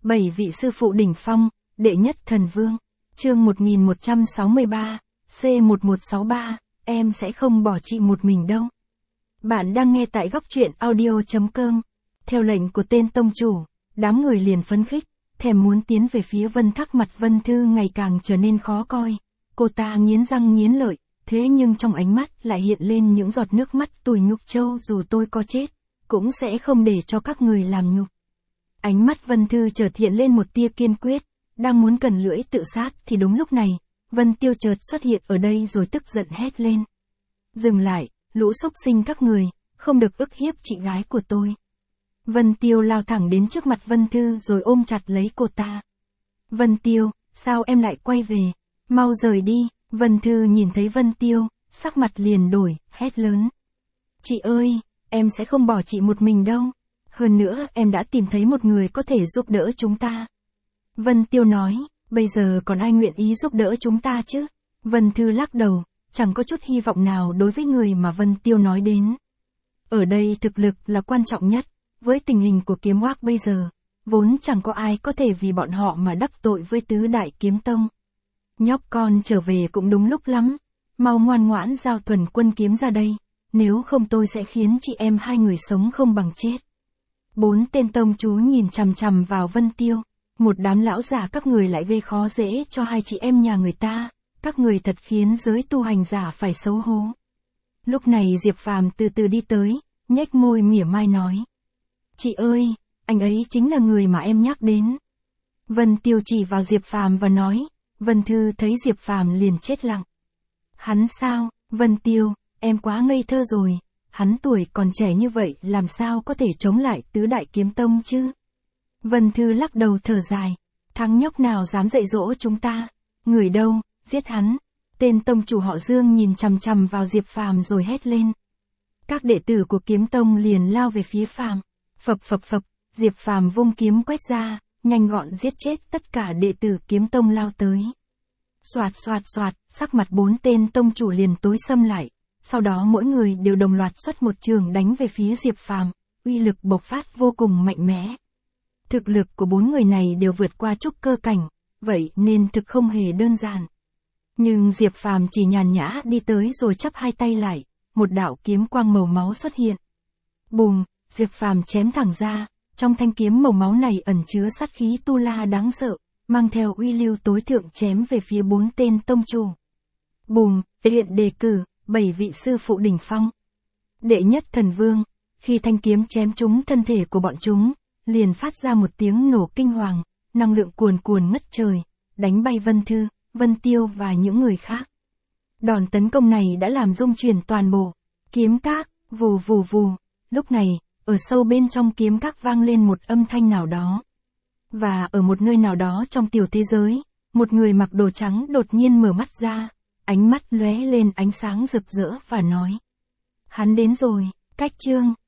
7 vị sư phụ đỉnh phong, đệ nhất thần vương. Chương 1163, C1163, em sẽ không bỏ chị một mình đâu. Bạn đang nghe tại góc truyện audio.com. Theo lệnh của tên tông chủ, đám người liền phấn khích, thèm muốn tiến về phía Vân Thác. Mặt Vân Thư ngày càng trở nên khó coi. Cô ta nghiến răng nghiến lợi, thế nhưng trong ánh mắt lại hiện lên những giọt nước mắt tủi nhục. Châu dù tôi có chết, cũng sẽ không để cho các người làm nhục. Ánh mắt Vân Thư chợt hiện lên một tia kiên quyết, đang muốn cần lưỡi tự sát thì đúng lúc này, Vân Tiêu chợt xuất hiện ở đây rồi tức giận hét lên. Dừng lại, lũ xúc sinh các người, không được ức hiếp chị gái của tôi. Vân Tiêu lao thẳng đến trước mặt Vân Thư rồi ôm chặt lấy cô ta. Vân Tiêu, sao em lại quay về? Mau rời đi. Vân Thư nhìn thấy Vân Tiêu, sắc mặt liền đổi, hét lớn. Chị ơi, em sẽ không bỏ chị một mình đâu. Hơn nữa em đã tìm thấy một người có thể giúp đỡ chúng ta. Vân Tiêu nói, bây giờ còn ai nguyện ý giúp đỡ chúng ta chứ? Vân Thư lắc đầu, chẳng có chút hy vọng nào đối với người mà Vân Tiêu nói đến. Ở đây thực lực là quan trọng nhất, với tình hình của Kiếm Oác bây giờ, vốn chẳng có ai có thể vì bọn họ mà đắc tội với tứ đại kiếm tông. Nhóc con trở về cũng đúng lúc lắm, mau ngoan ngoãn giao Thuần Quân kiếm ra đây, nếu không tôi sẽ khiến chị em hai người sống không bằng chết. 4 tên tông chú nhìn chằm chằm vào Vân Tiêu, một đám lão già các người lại gây khó dễ cho hai chị em nhà người ta, các người thật khiến giới tu hành giả phải xấu hổ. Lúc này Diệp Phàm từ từ đi tới, nhếch môi mỉa mai nói. Chị ơi, anh ấy chính là người mà em nhắc đến. Vân Tiêu chỉ vào Diệp Phàm và nói. Vân Thư thấy Diệp Phàm liền chết lặng. Hắn sao? Vân Tiêu, em quá ngây thơ rồi, hắn tuổi còn trẻ như vậy làm sao có thể chống lại tứ đại kiếm tông chứ? Vân Thư lắc đầu thở dài, thằng nhóc nào dám dạy dỗ chúng ta? Người đâu, giết hắn. Tên tông chủ họ Dương nhìn chằm chằm vào Diệp Phàm rồi hét lên. Các đệ tử của kiếm tông liền lao về phía Phàm. Phập phập phập, Diệp Phàm vung kiếm quét ra, nhanh gọn giết chết tất cả đệ tử kiếm tông lao tới. Soạt soạt soạt, sắc mặt 4 tên tông chủ liền tối sầm lại, sau đó mỗi người đều đồng loạt xuất một trường đánh về phía Diệp Phàm, uy lực bộc phát vô cùng mạnh mẽ. Thực lực của 4 người này đều vượt qua trúc cơ cảnh, vậy nên thực không hề đơn giản. Nhưng Diệp Phàm chỉ nhàn nhã đi tới rồi chắp hai tay lại, một đạo kiếm quang màu máu xuất hiện. Bùm, Diệp Phàm chém thẳng ra, trong thanh kiếm màu máu này ẩn chứa sát khí tu la đáng sợ, mang theo uy lưu tối thượng chém về phía 4 tên tông chủ. Bùm, hiện đề cử, 7 vị sư phụ đỉnh phong. Đệ nhất thần vương, khi thanh kiếm chém trúng thân thể của bọn chúng, liền phát ra một tiếng nổ kinh hoàng, năng lượng cuồn cuồn ngất trời, đánh bay Vân Thư, Vân Tiêu và những người khác. Đòn tấn công này đã làm rung chuyển toàn bộ kiếm các, vù vù vù. Lúc này, ở sâu bên trong kiếm các vang lên một âm thanh nào đó. Và ở một nơi nào đó trong tiểu thế giới, một người mặc đồ trắng đột nhiên mở mắt ra, ánh mắt lóe lên ánh sáng rực rỡ và nói. Hắn đến rồi, cách chương.